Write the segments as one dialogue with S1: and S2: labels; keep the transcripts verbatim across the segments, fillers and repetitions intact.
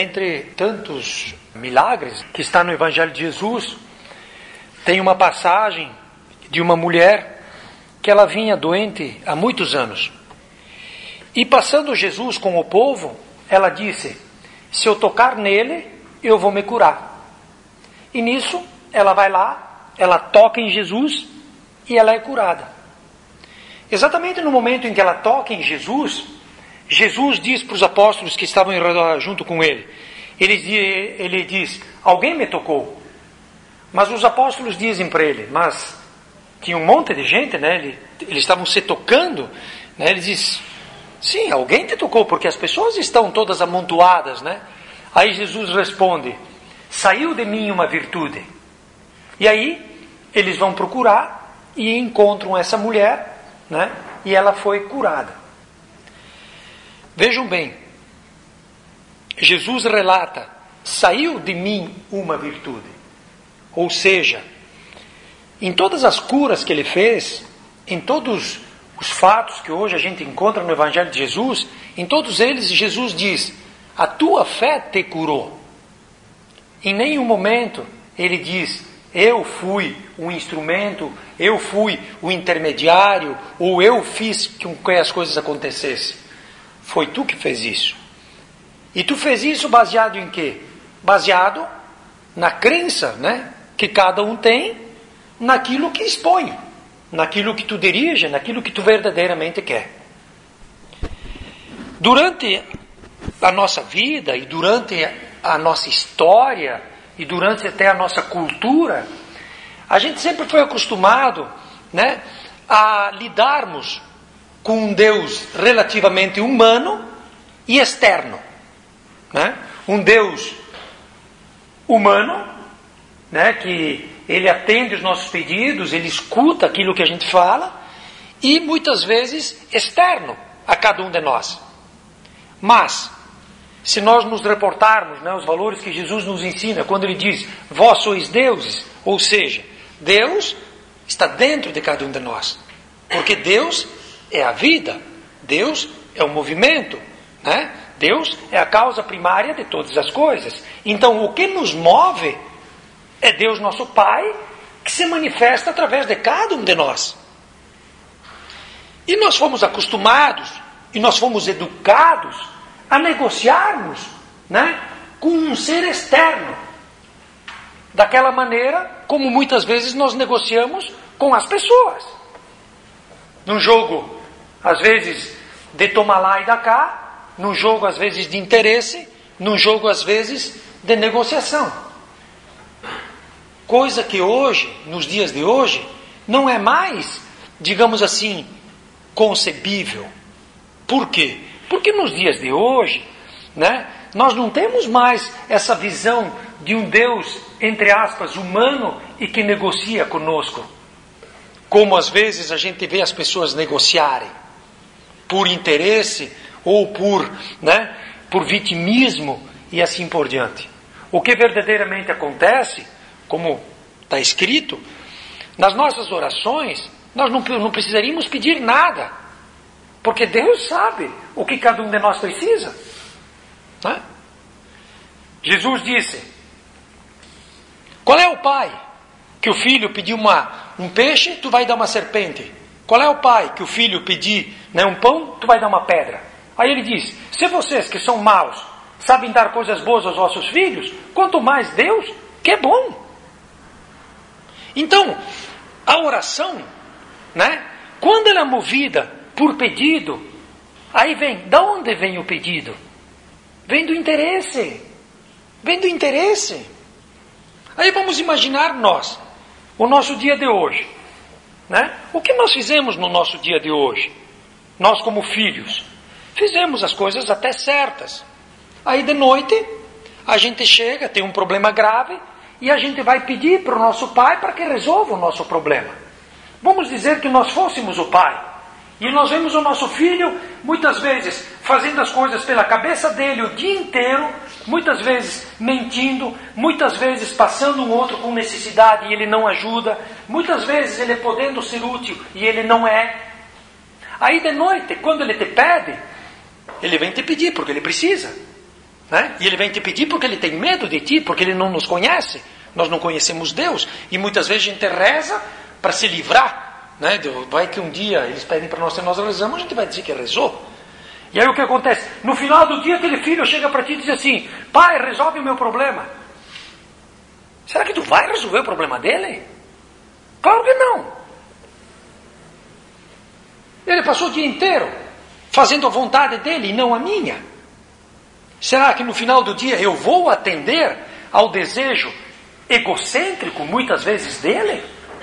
S1: Dentre tantos milagres que está no Evangelho de Jesus, tem uma passagem de uma mulher que ela vinha doente há muitos anos. E passando Jesus com o povo, ela disse: se eu tocar nele, eu vou me curar. E nisso, ela vai lá, ela toca em Jesus e ela é curada. Exatamente no momento em que ela toca em Jesus, Jesus diz para os apóstolos que estavam junto com ele, ele, ele diz: alguém me tocou. Mas os apóstolos dizem para ele, mas tinha um monte de gente, né? Ele, eles estavam se tocando, né? Ele diz: sim, alguém te tocou, porque as pessoas estão todas amontoadas, né? Aí Jesus responde: saiu de mim uma virtude. E aí eles vão procurar e encontram essa mulher, né? E ela foi curada. Vejam bem, Jesus relata: saiu de mim uma virtude. Ou seja, em todas as curas que ele fez, em todos os fatos que hoje a gente encontra no Evangelho de Jesus, em todos eles Jesus diz: a tua fé te curou. Em nenhum momento ele diz: eu fui o instrumento, eu fui o intermediário, ou eu fiz com que as coisas acontecessem. Foi tu que fez isso. E tu fez isso baseado em quê? Baseado na crença, né, que cada um tem naquilo que expõe, naquilo que tu dirige, naquilo que tu verdadeiramente quer. Durante a nossa vida e durante a nossa história e durante até a nossa cultura, a gente sempre foi acostumado, né, a lidarmos com um Deus relativamente humano e externo, né? Um Deus humano, né, que ele atende os nossos pedidos, ele escuta aquilo que a gente fala, e muitas vezes externo a cada um de nós. Mas, se nós nos reportarmos, né, os valores que Jesus nos ensina, quando ele diz: vós sois deuses, ou seja, Deus está dentro de cada um de nós. Porque Deus é a vida, Deus é o movimento, né? Deus é a causa primária de todas as coisas. Então, o que nos move é Deus nosso Pai, que se manifesta através de cada um de nós. E nós fomos acostumados, e nós fomos educados a negociarmos, né, com um ser externo. Daquela maneira como muitas vezes nós negociamos com as pessoas. Num jogo, às vezes, de tomar lá e dar cá, num jogo, às vezes, de interesse, num jogo, às vezes, de negociação. Coisa que hoje, nos dias de hoje, não é mais, digamos assim, concebível. Por quê? Porque nos dias de hoje, né, nós não temos mais essa visão de um Deus, entre aspas, humano e que negocia conosco. Como às vezes a gente vê as pessoas negociarem por interesse ou por, né, por vitimismo e assim por diante. O que verdadeiramente acontece, como está escrito, nas nossas orações, nós não, não precisaríamos pedir nada, porque Deus sabe o que cada um de nós precisa, né? Jesus disse: qual é o pai que o filho pediu uma, um peixe, tu vai dar uma serpente? Qual é o pai que o filho pedir, né, um pão, tu vai dar uma pedra? Aí ele diz: se vocês que são maus sabem dar coisas boas aos vossos filhos, quanto mais Deus, que é bom. Então, a oração, né, quando ela é movida por pedido, aí vem, da onde vem o pedido? Vem do interesse. Vem do interesse. Aí vamos imaginar nós, o nosso dia de hoje, né? O que nós fizemos no nosso dia de hoje? Nós como filhos, fizemos as coisas até certas. Aí de noite, a gente chega, tem um problema grave, e a gente vai pedir para o nosso pai para que resolva o nosso problema. Vamos dizer que nós fôssemos o pai, e nós vemos o nosso filho, muitas vezes, fazendo as coisas pela cabeça dele o dia inteiro, muitas vezes mentindo, muitas vezes passando um outro com necessidade e ele não ajuda, muitas vezes ele podendo ser útil e ele não é. Aí de noite, quando ele te pede, ele vem te pedir porque ele precisa, né? E ele vem te pedir porque ele tem medo de ti, porque ele não nos conhece. Nós não conhecemos Deus. E muitas vezes a gente reza para se livrar, né? Vai que um dia eles pedem para nós e nós rezamos, a gente vai dizer que rezou. E aí o que acontece? No final do dia aquele filho chega para ti e diz assim: pai, resolve o meu problema. Será que tu vai resolver o problema dele? Claro que não. Ele passou o dia inteiro fazendo a vontade dele e não a minha. Será que no final do dia eu vou atender ao desejo egocêntrico, muitas vezes, dele?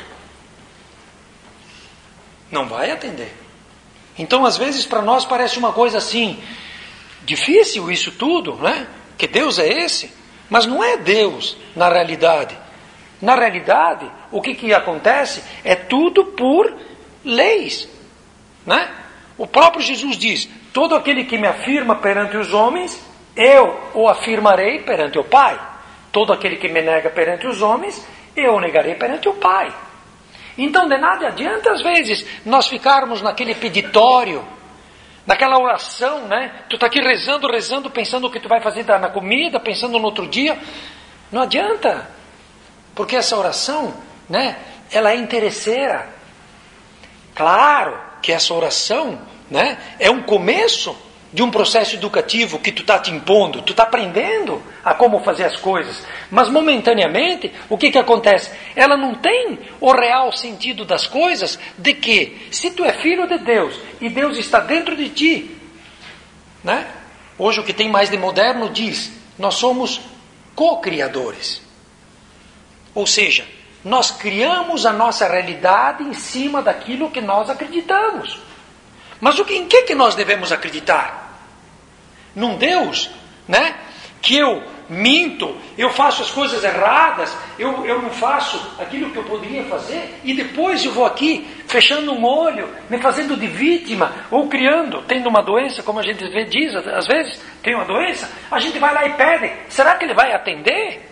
S1: Não vai atender. Então, às vezes, para nós parece uma coisa assim, difícil isso tudo, né? Que Deus é esse? Mas não é Deus, na realidade. Na realidade, o que, que acontece é tudo por leis, né? O próprio Jesus diz: todo aquele que me afirma perante os homens, eu o afirmarei perante o Pai. Todo aquele que me nega perante os homens, eu o negarei perante o Pai. Então, de nada adianta, às vezes, nós ficarmos naquele peditório, naquela oração, né? Tu está aqui rezando, rezando, pensando o que tu vai fazer na comida, pensando no outro dia. Não adianta, porque essa oração, né? Ela é interesseira. Claro que essa oração, né? É um começo de um processo educativo que tu está te impondo, tu está aprendendo a como fazer as coisas, mas momentaneamente, o que que acontece? Ela não tem o real sentido das coisas, de que, se tu é filho de Deus, e Deus está dentro de ti, né? Hoje o que tem mais de moderno diz, nós somos co-criadores, ou seja, nós criamos a nossa realidade em cima daquilo que nós acreditamos. Mas o que, em que, que nós devemos acreditar? Num Deus, né? Que eu minto, eu faço as coisas erradas, eu, eu não faço aquilo que eu poderia fazer, e depois eu vou aqui, fechando um olho, me fazendo de vítima, ou criando, tendo uma doença, como a gente vê, diz, às vezes, tem uma doença, a gente vai lá e pede, será que ele vai atender?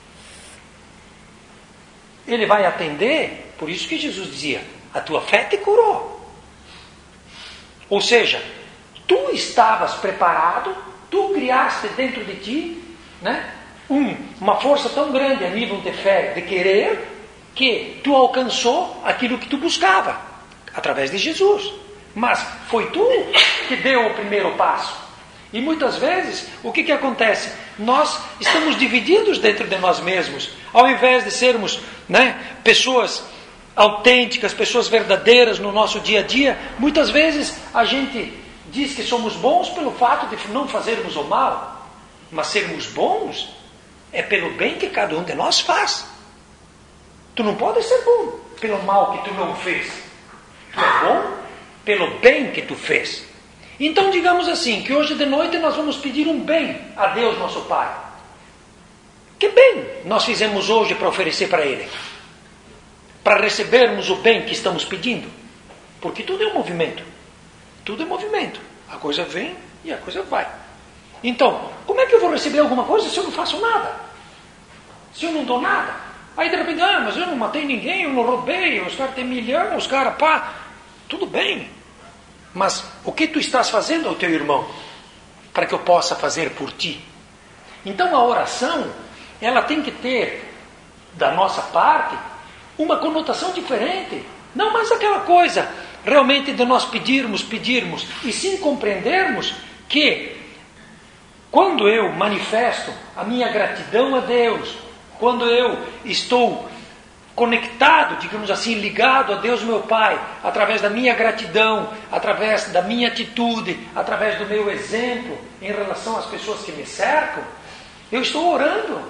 S1: Ele vai atender, por isso que Jesus dizia, a tua fé te curou. Ou seja, tu estavas preparado, tu criaste dentro de ti, né, um, uma força tão grande a nível de fé, de querer, que tu alcançou aquilo que tu buscava, através de Jesus. Mas foi tu que deu o primeiro passo. E muitas vezes, o que, que acontece? Nós estamos divididos dentro de nós mesmos. Ao invés de sermos, né, pessoas autênticas, pessoas verdadeiras no nosso dia a dia, muitas vezes a gente diz que somos bons pelo fato de não fazermos o mal, mas sermos bons é pelo bem que cada um de nós faz. Tu não pode ser bom pelo mal que tu não fez. Tu é bom pelo bem que tu fez. Então digamos assim, que hoje de noite nós vamos pedir um bem a Deus nosso Pai. Que bem nós fizemos hoje para oferecer para Ele? Para recebermos o bem que estamos pedindo. Porque tudo é um movimento. Tudo é movimento. A coisa vem e a coisa vai. Então, como é que eu vou receber alguma coisa se eu não faço nada? Se eu não dou nada? Aí de repente, ah, mas eu não matei ninguém, eu não roubei, os caras têm milhão, os caras, pá. Tudo bem. Mas o que tu estás fazendo ao teu irmão? Para que eu possa fazer por ti? Então a oração, ela tem que ter, da nossa parte, uma conotação diferente. Não mais aquela coisa, realmente, de nós pedirmos, pedirmos, e sim compreendermos que, quando eu manifesto a minha gratidão a Deus, quando eu estou conectado, digamos assim, ligado a Deus meu Pai, através da minha gratidão, através da minha atitude, através do meu exemplo em relação às pessoas que me cercam, eu estou orando.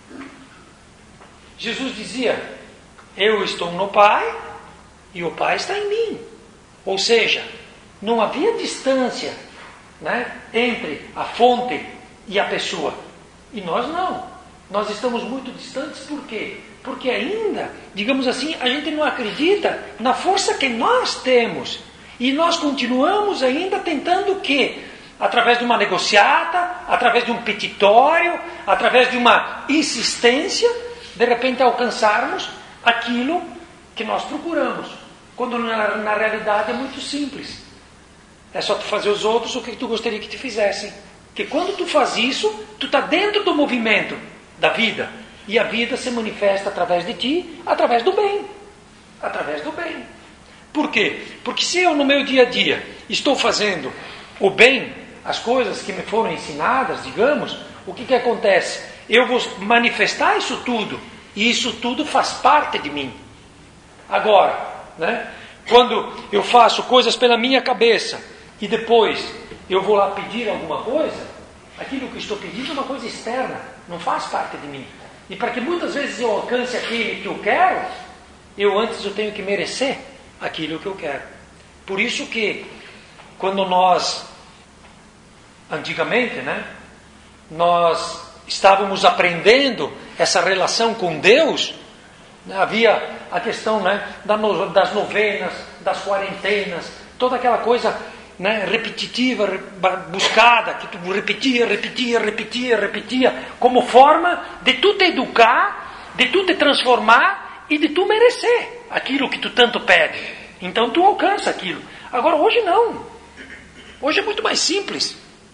S1: Jesus dizia, eu estou no Pai e o Pai está em mim. Ou seja, não havia distância, né, entre a fonte e a pessoa. E nós não. Nós estamos muito distantes, por quê? Porque ainda, digamos assim, a gente não acredita na força que nós temos. E nós continuamos ainda tentando o quê? Através de uma negociata, através de um petitório, através de uma insistência, de repente alcançarmos aquilo que nós procuramos. Quando na, na realidade é muito simples. É só tu fazer os outros o que tu gostaria que te fizessem. que quando tu faz isso, tu está dentro do movimento da vida. E a vida se manifesta através de ti, através do bem. Através do bem. Por quê? Porque se eu no meu dia a dia estou fazendo o bem, as coisas que me foram ensinadas, digamos, o que que acontece? Eu vou manifestar isso tudo, e isso tudo faz parte de mim. Agora, né, quando eu faço coisas pela minha cabeça, e depois eu vou lá pedir alguma coisa, aquilo que eu estou pedindo é uma coisa externa, não faz parte de mim. E para que muitas vezes eu alcance aquilo que eu quero, eu antes eu tenho que merecer aquilo que eu quero. Por isso que, quando nós, antigamente, né, nós estávamos aprendendo essa relação com Deus, né, havia a questão, né, das novenas, das quarentenas, toda aquela coisa, né, repetitiva, buscada, que tu repetia, repetia, repetia, repetia, como forma de tu te educar, de tu te transformar e de tu merecer aquilo que tu tanto pede. Então tu alcança aquilo. Agora hoje não. Hoje é muito mais simples,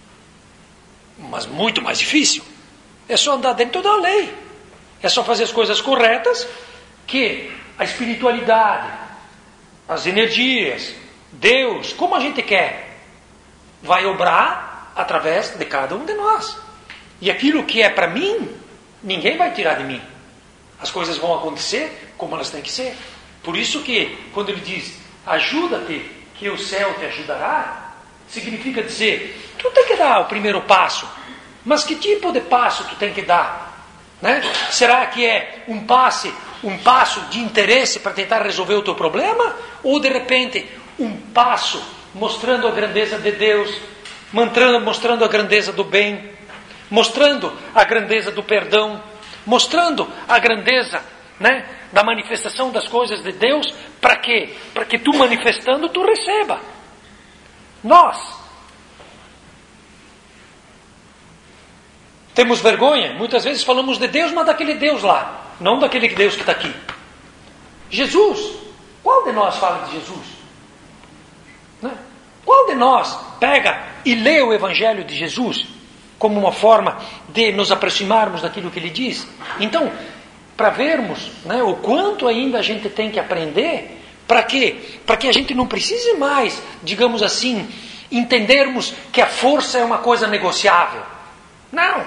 S1: mas muito mais difícil. É só andar dentro da lei. É só fazer as coisas corretas, que a espiritualidade, as energias, Deus, como a gente quer, vai obrar através de cada um de nós. E aquilo que é para mim, ninguém vai tirar de mim. As coisas vão acontecer como elas têm que ser. Por isso que, quando ele diz, ajuda-te, que o céu te ajudará, significa dizer, tu tem que dar o primeiro passo. Mas que tipo de passo tu tem que dar? Né? Será que é um passe, um passo de interesse para tentar resolver o teu problema? Ou de repente um passo mostrando a grandeza de Deus, mostrando a grandeza do bem, mostrando a grandeza do perdão, mostrando a grandeza, né, da manifestação das coisas de Deus? Para quê? Para que tu manifestando, tu receba. Nós temos vergonha, muitas vezes falamos de Deus, mas daquele Deus lá, não daquele Deus que está aqui. Jesus, qual de nós fala de Jesus? Né? Qual de nós pega e lê o Evangelho de Jesus como uma forma de nos aproximarmos daquilo que ele diz? Então, para vermos, né, o quanto ainda a gente tem que aprender, para quê? Para que a gente não precise mais, digamos assim, entendermos que a força é uma coisa negociável. Não.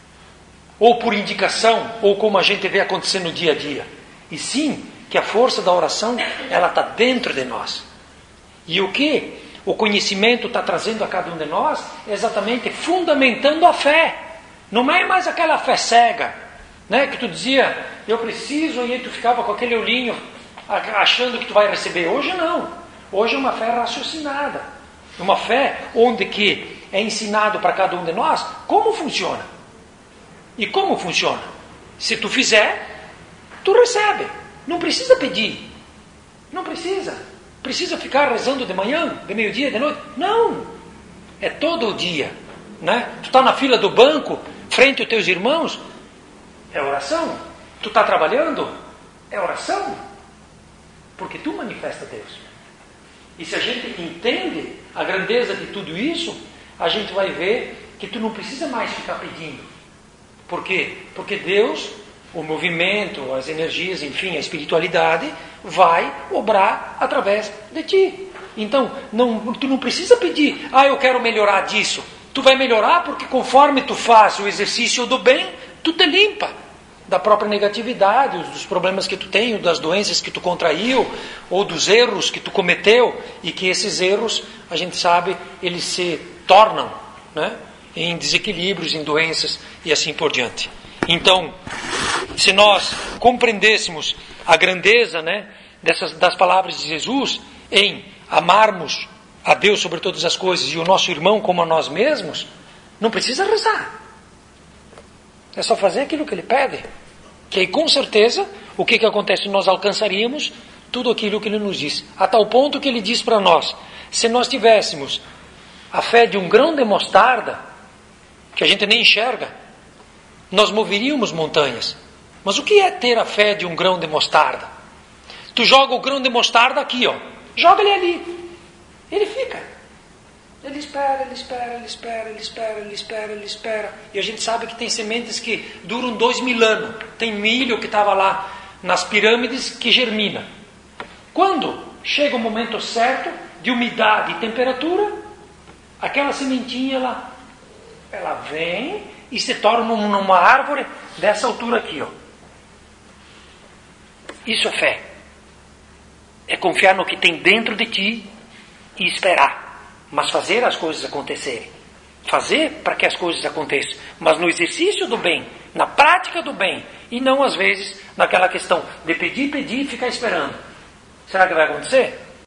S1: Ou por indicação, ou como a gente vê acontecer no dia a dia. E sim, que a força da oração, ela está dentro de nós. E o que o conhecimento está trazendo a cada um de nós é exatamente fundamentando a fé. Não é mais aquela fé cega, né, que tu dizia, eu preciso, e aí tu ficava com aquele olhinho achando que tu vai receber. Hoje não. Hoje é uma fé raciocinada. Uma fé onde que é ensinado para cada um de nós como funciona. E como funciona? Se tu fizer, tu recebe. Não precisa pedir. Não precisa. Precisa ficar rezando de manhã, de meio-dia, de noite? Não. É todo o dia. Né? Tu está na fila do banco, frente aos teus irmãos, é oração. Tu está trabalhando, é oração. Porque tu manifesta Deus. E se a gente entende a grandeza de tudo isso, a gente vai ver que tu não precisa mais ficar pedindo. Por quê? Porque Deus, o movimento, as energias, enfim, a espiritualidade, vai obrar através de ti. Então, não, tu não precisa pedir, ah, eu quero melhorar disso. Tu vai melhorar porque conforme tu faz o exercício do bem, tu te limpa da própria negatividade, dos problemas que tu tem, das doenças que tu contraiu, ou dos erros que tu cometeu, e que esses erros, a gente sabe, eles se tornam, né, em desequilíbrios, em doenças e assim por diante. Então, se nós compreendêssemos a grandeza, né, dessas, das palavras de Jesus, em amarmos a Deus sobre todas as coisas e o nosso irmão como a nós mesmos, não precisa rezar. É só fazer aquilo que ele pede. Que aí, com certeza, o que, que acontece? Nós alcançaríamos tudo aquilo que ele nos diz. A tal ponto que ele diz para nós, se nós tivéssemos a fé de um grão de mostarda, que a gente nem enxerga, nós moveríamos montanhas. Mas o que é ter a fé de um grão de mostarda? Tu joga o grão de mostarda aqui, ó. Joga ele ali. Ele fica. Ele espera, ele espera, ele espera, ele espera, ele espera, ele espera. E a gente sabe que tem sementes que duram dois mil anos. Tem milho que estava lá nas pirâmides que germina. Quando chega o momento certo de umidade e temperatura, aquela sementinha ela, ela vem e se torna numa árvore dessa altura aqui, ó. Isso é fé. É confiar no que tem dentro de ti e esperar. Mas fazer as coisas acontecerem. Fazer para que as coisas aconteçam. Mas no exercício do bem, na prática do bem. E não às vezes naquela questão de pedir, pedir e ficar esperando. Será que vai acontecer?